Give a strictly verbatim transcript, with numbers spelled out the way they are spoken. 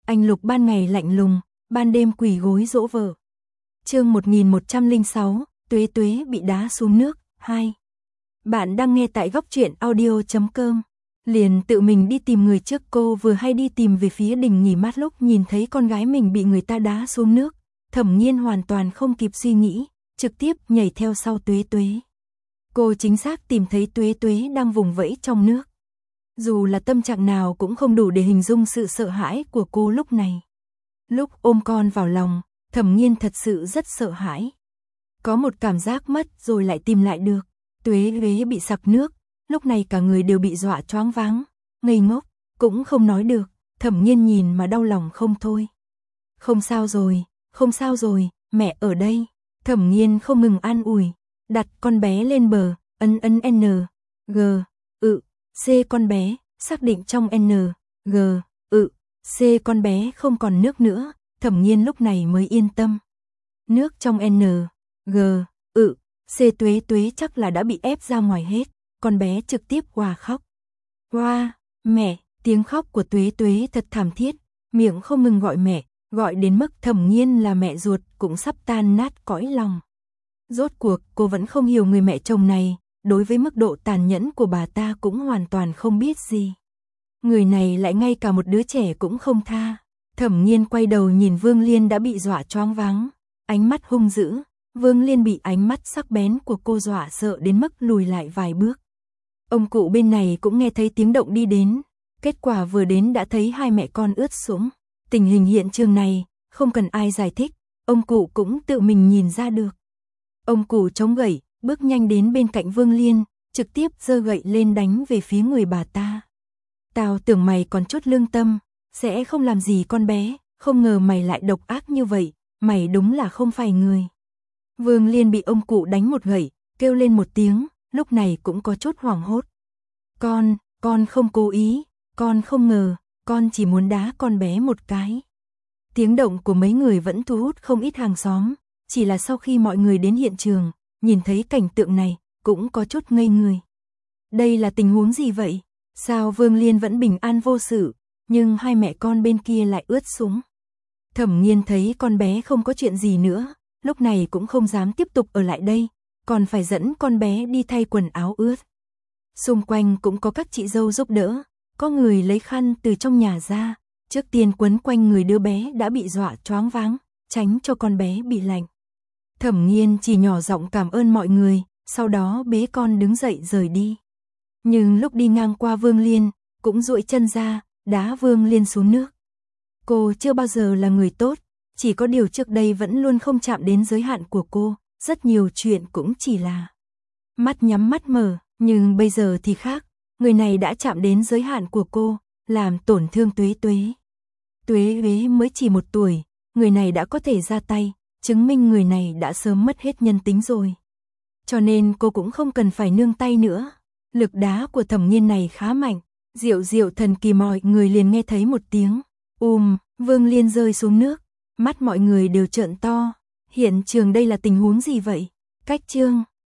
Anh Lục ban ngày lạnh lùng, ban đêm quỳ gối dỗ vợ. Chương một nghìn một trăm lẻ sáu, Tuế Tuế bị đá xuống nước, hai. Bạn đang nghe tại góc truyện audio chấm com. Liền tự mình đi tìm người trước, cô vừa hay đi tìm về phía đình nghỉ mát lúc nhìn thấy con gái mình bị người ta đá xuống nước. Thẩm Nhiên hoàn toàn không kịp suy nghĩ, trực tiếp nhảy theo sau Tuế Tuế. Cô chính xác tìm thấy Tuế Tuế đang vùng vẫy trong nước. Dù là tâm trạng nào cũng không đủ để hình dung sự sợ hãi của cô lúc này. Lúc ôm con vào lòng, Thẩm Nhiên thật sự rất sợ hãi. Có một cảm giác mất rồi lại tìm lại được. Tuế Tuế bị sặc nước, lúc này cả người đều bị dọa choáng váng, ngây ngốc, cũng không nói được. Thẩm Nhiên nhìn mà đau lòng không thôi. Không sao rồi, không sao rồi, mẹ ở đây. Thẩm Nhiên không ngừng an ủi, đặt con bé lên bờ, ấn ấn N, G, ự, C con bé, xác định trong N, G, ự, C con bé không còn nước nữa, Thẩm Nhiên lúc này mới yên tâm. Nước trong N, G, ự, C Tuế Tuế chắc là đã bị ép ra ngoài hết, con bé trực tiếp hòa khóc. Hoa, mẹ, tiếng khóc của Tuế Tuế thật thảm thiết, miệng không ngừng gọi mẹ, gọi đến mức Thẩm Nhiên là mẹ ruột cũng sắp tan nát cõi lòng. Rốt cuộc cô vẫn không hiểu người mẹ chồng này, đối với mức độ tàn nhẫn của bà ta cũng hoàn toàn không biết gì. Người này lại ngay cả một đứa trẻ cũng không tha. Thẩm Nhiên quay đầu nhìn Vương Liên đã bị dọa choáng váng, ánh mắt hung dữ. Vương Liên bị ánh mắt sắc bén của cô dọa sợ đến mức lùi lại vài bước. Ông cụ bên này cũng nghe thấy tiếng động đi đến, kết quả vừa đến đã thấy hai mẹ con ướt sũng. Tình hình hiện trường này, không cần ai giải thích, ông cụ cũng tự mình nhìn ra được. Ông cụ chống gậy, bước nhanh đến bên cạnh Vương Liên, trực tiếp giơ gậy lên đánh về phía người bà ta. Tao tưởng mày còn chút lương tâm, sẽ không làm gì con bé, không ngờ mày lại độc ác như vậy, mày đúng là không phải người. Vương Liên bị ông cụ đánh một gậy, kêu lên một tiếng, lúc này cũng có chút hoảng hốt. Con, con không cố ý, con không ngờ, con chỉ muốn đá con bé một cái. Tiếng động của mấy người vẫn thu hút không ít hàng xóm, chỉ là sau khi mọi người đến hiện trường, nhìn thấy cảnh tượng này, cũng có chút ngây người. Đây là tình huống gì vậy? Sao Vương Liên vẫn bình an vô sự, nhưng hai mẹ con bên kia lại ướt sũng? Thẩm Nhiên thấy con bé không có chuyện gì nữa, lúc này cũng không dám tiếp tục ở lại đây, còn phải dẫn con bé đi thay quần áo ướt. Xung quanh cũng có các chị dâu giúp đỡ, có người lấy khăn từ trong nhà ra, trước tiên quấn quanh người đứa bé đã bị dọa choáng váng, tránh cho con bé bị lạnh. Thẩm Nhiên chỉ nhỏ giọng cảm ơn mọi người, sau đó bế con đứng dậy rời đi. Nhưng lúc đi ngang qua Vương Liên, cũng duỗi chân ra, đá Vương Liên xuống nước. Cô chưa bao giờ là người tốt, chỉ có điều trước đây vẫn luôn không chạm đến giới hạn của cô, rất nhiều chuyện cũng chỉ là mắt nhắm mắt mở, nhưng bây giờ thì khác, người này đã chạm đến giới hạn của cô, làm tổn thương Tuế Tuế. Tuế Tuế mới chỉ một tuổi, người này đã có thể ra tay, chứng minh người này đã sớm mất hết nhân tính rồi. Cho nên cô cũng không cần phải nương tay nữa. Lực đá của Thẩm Nhiên này khá mạnh, diệu diệu thần kỳ, mọi người liền nghe thấy một tiếng ùm, Vương Liên rơi xuống nước, mắt mọi người đều trợn to. Hiện trường đây là tình huống gì vậy? Cách chương